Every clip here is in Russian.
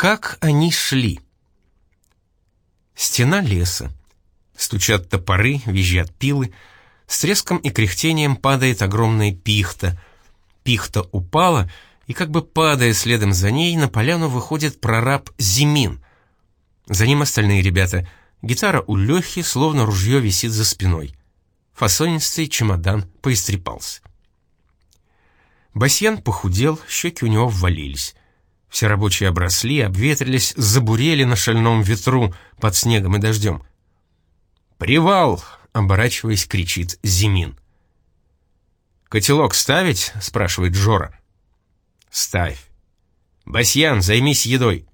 Как они шли? Стена леса. Стучат топоры, визжат пилы. С треском и кряхтением падает огромная пихта. Пихта упала, и как бы падая следом за ней, на поляну выходит прораб Зимин. За ним остальные ребята. Гитара у Лехи, словно ружье, висит за спиной. Фасонистый чемодан поистрепался. Басьян похудел, щеки у него ввалились. Все рабочие обросли, обветрились, забурели на шальном ветру под снегом и дождем. «Привал!» — оборачиваясь, кричит Зимин. «Котелок ставить?» — спрашивает Жора. «Ставь. Басьян, займись едой».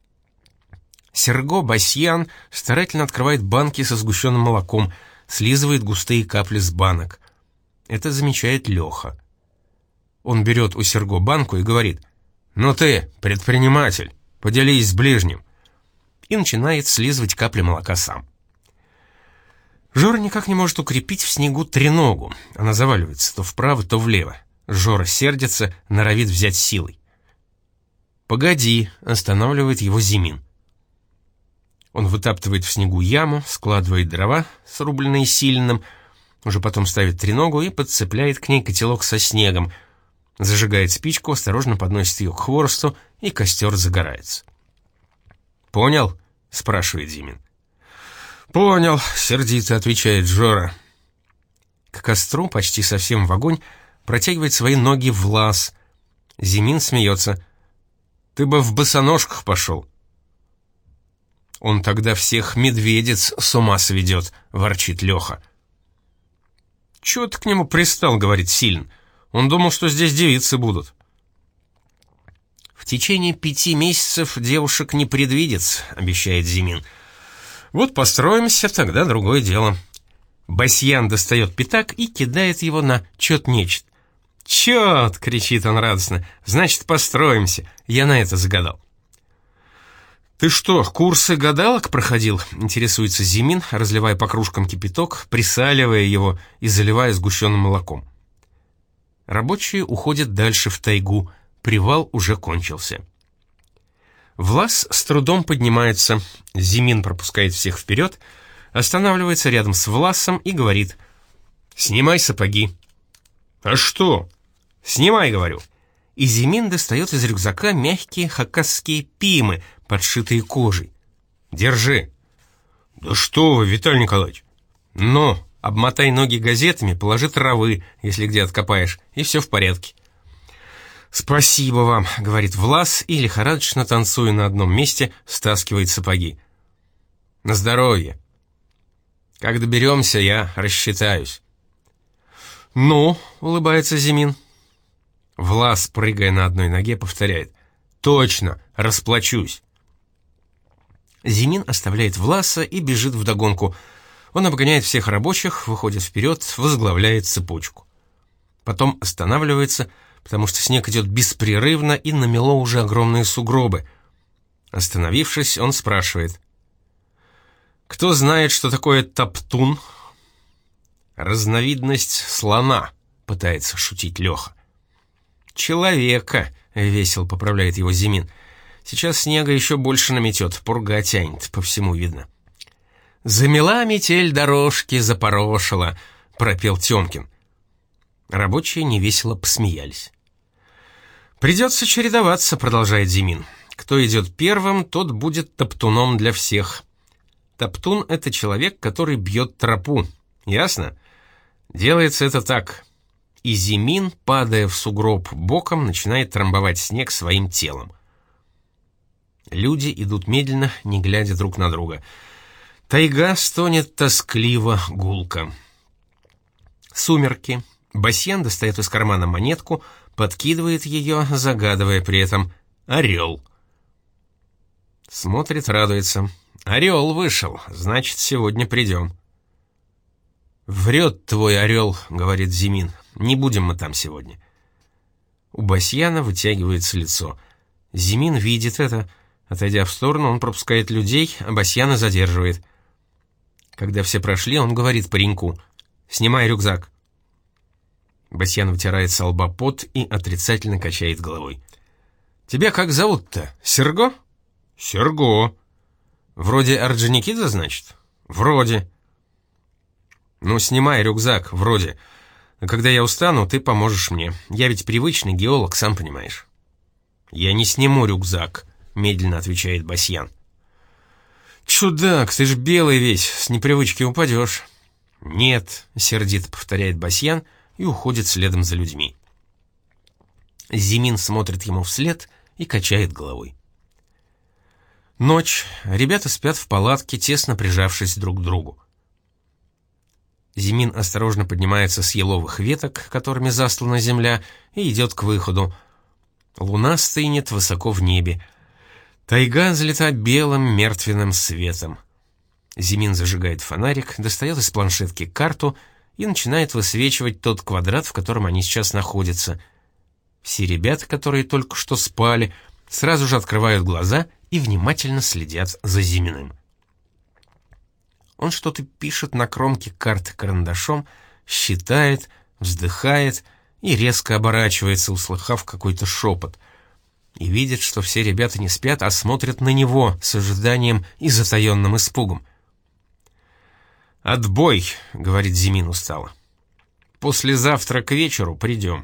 Серго Басьян старательно открывает банки со сгущенным молоком, слизывает густые капли с банок. Это замечает Леха. Он берет у Серго банку и говорит: «Ну ты, предприниматель, поделись с ближним», и начинает слизывать капли молока сам. Жора никак не может укрепить в снегу треногу. Она заваливается то вправо, то влево. Жора сердится, норовит взять силой. «Погоди», — останавливает его Зимин. Он вытаптывает в снегу яму, складывает дрова, срубленные сильным, уже потом ставит треногу и подцепляет к ней котелок со снегом, зажигает спичку, осторожно подносит ее к хворосту, и костер загорается. «Понял?» — спрашивает Зимин. «Понял», — сердито отвечает Жора. К костру, почти совсем в огонь, протягивает свои ноги Влас. Зимин смеется. «Ты бы в босоножках пошел». «Он тогда всех медведец с ума сведет», — ворчит Леха. «Чего ты к нему пристал?» — говорит Сильн. «Он думал, что здесь девицы будут». «В течение 5 месяцев девушек не предвидится», — обещает Зимин. «Вот построимся, тогда другое дело». Басьян достает пятак и кидает его на чет-нечет. «Чет!» — кричит он радостно. «Значит, построимся. Я на это загадал». «Ты что, курсы гадалок проходил?» — интересуется Зимин, разливая по кружкам кипяток, присаливая его и заливая сгущенным молоком. Рабочие уходят дальше в тайгу. Привал уже кончился. Влас с трудом поднимается. Зимин пропускает всех вперед, останавливается рядом с Власом и говорит: «Снимай сапоги». «А что?» «Снимай, говорю». И Зимин достает из рюкзака мягкие хакасские пимы, подшитые кожей. «Держи». «Да что вы, Виталий Николаевич!» «Ну, обмотай ноги газетами, положи травы, если где откопаешь, и все в порядке». «Спасибо вам», — говорит Влас и, лихорадочно танцуя на одном месте, стаскивает сапоги. «На здоровье. Как доберемся, я рассчитаюсь». «Ну», — улыбается Зимин. Влас, прыгая на одной ноге, повторяет: «Точно, расплачусь». Зимин оставляет Власа и бежит вдогонку. Он обгоняет всех рабочих, выходит вперед, возглавляет цепочку. Потом останавливается, потому что снег идет беспрерывно и намело уже огромные сугробы. Остановившись, он спрашивает: «Кто знает, что такое топтун?» «Разновидность слона», — пытается шутить Леха. «Человека», — весело поправляет его Зимин. «Сейчас снега еще больше наметет, пурга тянет, по всему видно». «Замела метель дорожки, запорошила», — пропел Тёмкин. Рабочие невесело посмеялись. «Придется чередоваться», — продолжает Зимин. «Кто идет первым, тот будет топтуном для всех. Топтун — это человек, который бьет тропу. Ясно? Делается это так». И Зимин, падая в сугроб боком, начинает трамбовать снег своим телом. Люди идут медленно, не глядя друг на друга. Тайга стонет тоскливо, гулко. Сумерки. Басьян достает из кармана монетку, подкидывает ее, загадывая при этом «Орел». Смотрит, радуется. «Орел вышел, значит, сегодня придем». «Врет твой орел», — говорит Зимин. «Не будем мы там сегодня». У Басьяна вытягивается лицо. Зимин видит это. Отойдя в сторону, он пропускает людей, а Басьяна задерживает. Когда все прошли, он говорит пареньку: «Снимай рюкзак». Басьян вытирает со лба пот и отрицательно качает головой. «Тебя как зовут-то? Серго?» «Серго. Вроде Орджоникидзе, значит?» «Вроде». «Ну, снимай рюкзак, вроде. А когда я устану, ты поможешь мне. Я ведь привычный геолог, сам понимаешь». «Я не сниму рюкзак», — медленно отвечает Басьян. «Чудак, ты ж белый весь, с непривычки упадешь». «Нет», — сердито повторяет Басьян и уходит следом за людьми. Зимин смотрит ему вслед и качает головой. Ночь. Ребята спят в палатке, тесно прижавшись друг к другу. Зимин осторожно поднимается с еловых веток, которыми застлана земля, и идет к выходу. Луна стынет высоко в небе. Тайга залита белым мертвенным светом. Зимин зажигает фонарик, достает из планшетки карту и начинает высвечивать тот квадрат, в котором они сейчас находятся. Все ребята, которые только что спали, сразу же открывают глаза и внимательно следят за Зиминым. Он что-то пишет на кромке карты карандашом, считает, вздыхает и резко оборачивается, услыхав какой-то шепот. И видит, что все ребята не спят, а смотрят на него с ожиданием и затаенным испугом. «Отбой», — говорит Зимин устало. «Послезавтра к вечеру придем».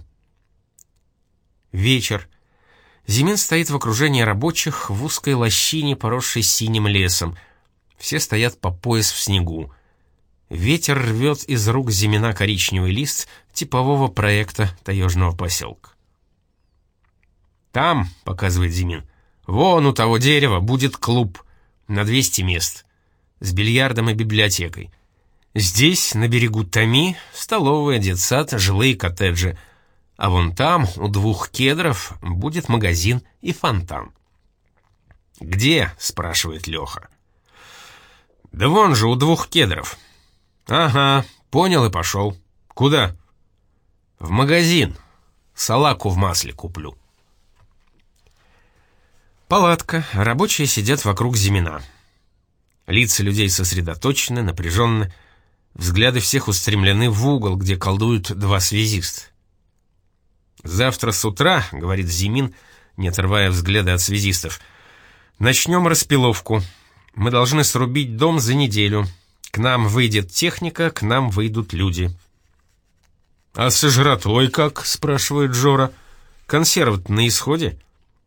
Вечер. Зимин стоит в окружении рабочих в узкой лощине, поросшей синим лесом. Все стоят по пояс в снегу. Ветер рвет из рук Зимина коричневый лист типового проекта таежного поселка. «Там», — показывает Зимин, — «вон у того дерева будет клуб на 200 мест с бильярдом и библиотекой. Здесь, на берегу Томи, столовая, детсад, жилые коттеджи. А вон там, у 2 кедров, будет магазин и фонтан». «Где?» — спрашивает Леха. «Да вон же, у 2 кедров». «Ага, понял и пошел. Куда?» «В магазин. Салаку в масле куплю». Палатка. Рабочие сидят вокруг Зимина. Лица людей сосредоточены, напряженны. Взгляды всех устремлены в угол, где колдуют 2 связиста. «Завтра с утра, — говорит Зимин, не отрывая взгляда от связистов, — начнем распиловку. Мы должны срубить дом за неделю. К нам выйдет техника, к нам выйдут люди». «А с жратвой как?» — спрашивает Жора. «Консервы-то на исходе?»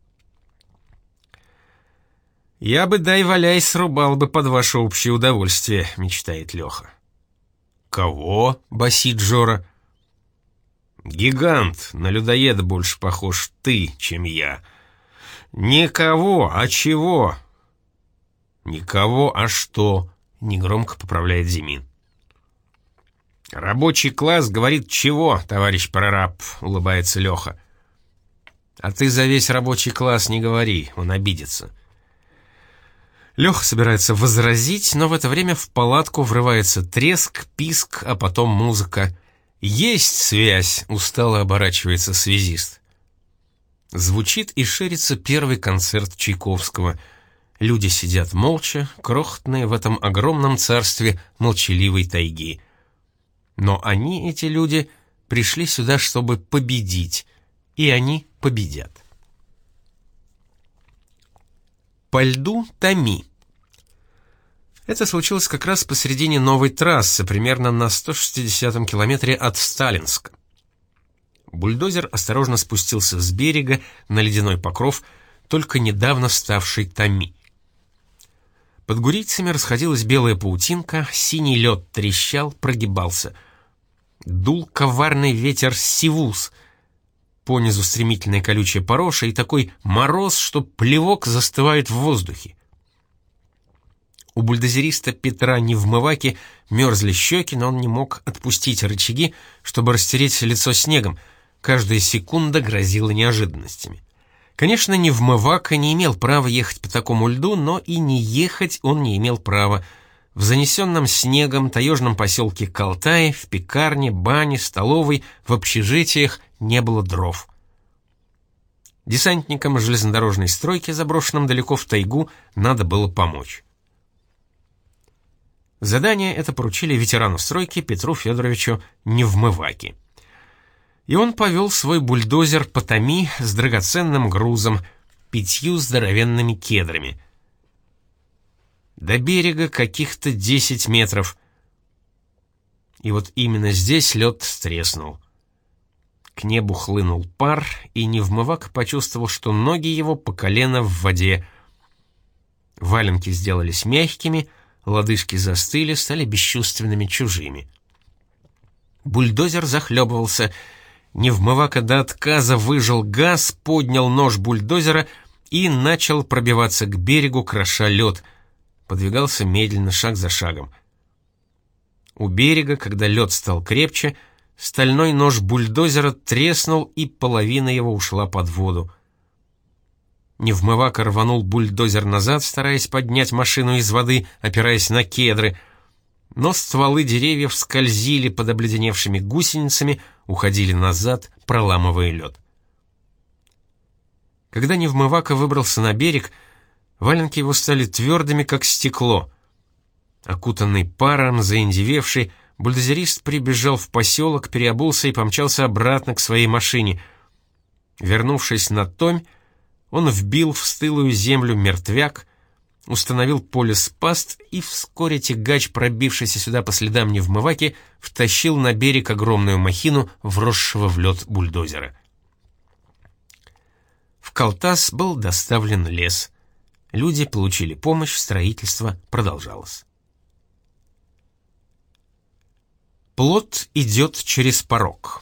«Я бы, дай валяй, срубал бы под ваше общее удовольствие», — мечтает Леха. «Кого?» — басит Жора. «Гигант, на людоеда больше похож ты, чем я». «Никого, а чего?» «Никого, а что?» — негромко поправляет Зимин. «Рабочий класс говорит чего, товарищ прораб?» — улыбается Леха. «А ты за весь рабочий класс не говори, он обидится». Леха собирается возразить, но в это время в палатку врывается треск, писк, а потом музыка. «Есть связь!» — устало оборачивается связист. Звучит и ширится первый концерт Чайковского. Люди сидят молча, крохотные в этом огромном царстве молчаливой тайги. Но они, эти люди, пришли сюда, чтобы победить, и они победят. По льду Томи. Это случилось как раз посередине новой трассы, примерно на 160-м километре от Сталинска. Бульдозер осторожно спустился с берега на ледяной покров, только недавно ставший Томи. Под гурийцами расходилась белая паутинка, синий лед трещал, прогибался. Дул коварный ветер сивус. Понизу стремительная колючая пороша и такой мороз, что плевок застывает в воздухе. У бульдозериста Петра Невмываки мерзли щеки, но он не мог отпустить рычаги, чтобы растереть лицо снегом. Каждая секунда грозила неожиданностями. Конечно, Невмывака не имел права ехать по такому льду, но и не ехать он не имел права. В занесенном снегом таежном поселке Калтай, в пекарне, бане, столовой, в общежитиях не было дров. Десантникам железнодорожной стройки, заброшенным далеко в тайгу, надо было помочь. Задание это поручили ветерану стройки Петру Федоровичу Невмываке. И он повел свой бульдозер по Томи с драгоценным грузом, 5 здоровенными кедрами. До берега каких-то 10 метров. И вот именно здесь лед треснул. К небу хлынул пар, и невмывак почувствовал, что ноги его по колено в воде. Валенки сделались мягкими, лодыжки застыли, стали бесчувственными, чужими. Бульдозер захлебывался. Невмывака до отказа выжал газ, поднял нож бульдозера и начал пробиваться к берегу, кроша лед. Подвигался медленно, шаг за шагом. У берега, когда лед стал крепче, стальной нож бульдозера треснул, и половина его ушла под воду. Невмывака рванул бульдозер назад, стараясь поднять машину из воды, опираясь на кедры, но стволы деревьев скользили под обледеневшими гусеницами, уходили назад, проламывая лед. Когда Невмывака выбрался на берег, валенки его стали твердыми, как стекло. Окутанный паром, заиндевевший, бульдозерист прибежал в поселок, переобулся и помчался обратно к своей машине. Вернувшись на Томь, он вбил в стылую землю мертвяк, установил полиспаст, и вскоре тягач, пробившийся сюда по следам Невмываки, втащил на берег огромную махину, вросшего в лед бульдозера. В Калтас был доставлен лес. Люди получили помощь, строительство продолжалось. Плот идет через порог.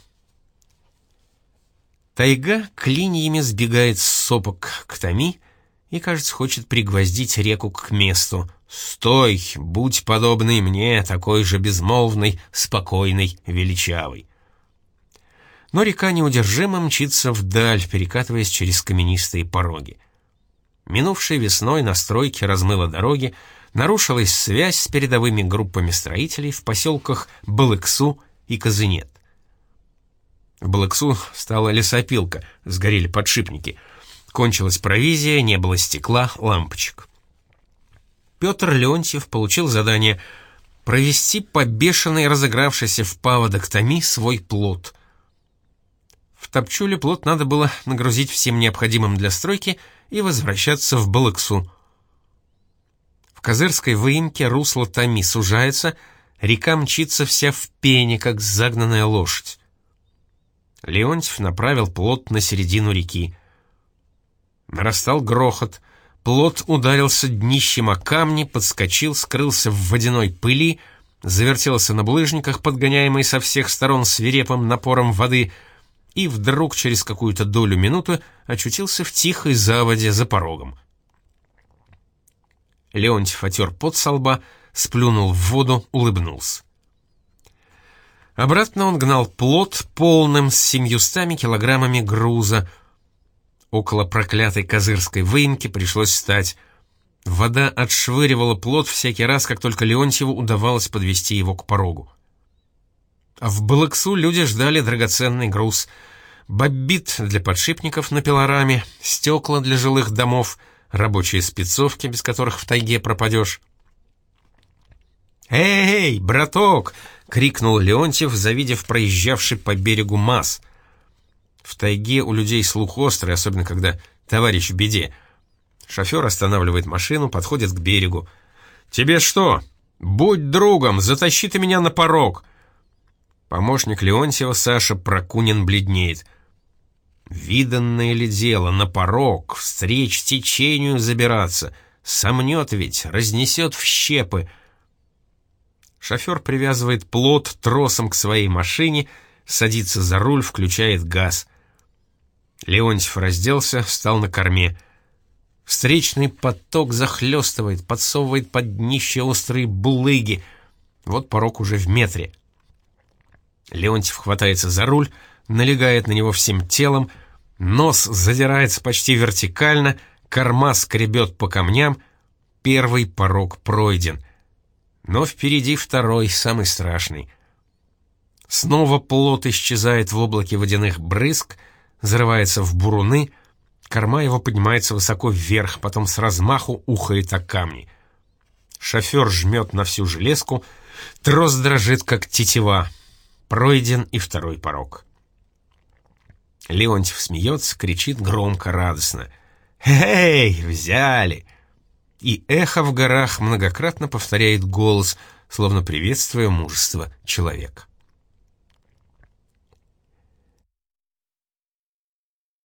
Тайга клиньями сбегает с сопок к Томи и, кажется, хочет пригвоздить реку к месту. «Стой! Будь подобный мне, такой же безмолвный, спокойный, величавый!» Но река неудержимо мчится вдаль, перекатываясь через каменистые пороги. Минувшей весной на стройке размыло дороги, нарушилась связь с передовыми группами строителей в поселках Балыксу и Казынет. В Балыксу стала лесопилка, сгорели подшипники. Кончилась провизия, не было стекла, лампочек. Петр Леонтьев получил задание провести по бешеной разыгравшейся в паводок Томи свой плот. В Топчуле плот надо было нагрузить всем необходимым для стройки и возвращаться в Балыксу. В Козырской выемке русло Томи сужается, река мчится вся в пене, как загнанная лошадь. Леонтьев направил плот на середину реки. Нарастал грохот. Плот ударился днищем о камни, подскочил, скрылся в водяной пыли, завертелся на булыжниках, подгоняемый со всех сторон свирепым напором воды, и вдруг через какую-то долю минуты очутился в тихой заводе за порогом. Леонтьев отер пот со лба, сплюнул в воду, улыбнулся. Обратно он гнал плот полным с 700 килограммами груза. Около проклятой Козырской выемки пришлось встать. Вода отшвыривала плот всякий раз, как только Леонтьеву удавалось подвести его к порогу. А в Балыксу люди ждали драгоценный груз. Боббит для подшипников на пилораме, стекла для жилых домов, рабочие спецовки, без которых в тайге пропадешь. «Эй, браток!» — крикнул Леонтьев, завидев проезжавший по берегу МАЗ. В тайге у людей слух острый, особенно когда товарищ в беде. Шофер останавливает машину, подходит к берегу. «Тебе что? Будь другом, затащи ты меня на порог!» Помощник Леонтьева, Саша Прокунин, бледнеет. «Виданное ли дело, на порог, встреч течению забираться? Сомнет ведь, разнесет в щепы!» Шофер привязывает плот тросом к своей машине, садится за руль, включает газ. Леонтьев разделся, встал на корме. Встречный поток захлестывает, подсовывает под днище острые булыги. Вот порог уже в метре. Леонтьев хватается за руль, налегает на него всем телом, нос задирается почти вертикально, корма скребет по камням, первый порог пройден. Но впереди второй, самый страшный. Снова плот исчезает в облаке водяных брызг, зарывается в буруны, корма его поднимается высоко вверх, потом с размаху ухает о камни. Шофер жмет на всю железку, трос дрожит, как тетива. Пройден и второй порог. Леонтьев смеется, кричит громко, радостно. «Эй, взяли!» и эхо в горах многократно повторяет голос, словно приветствуя мужество человека.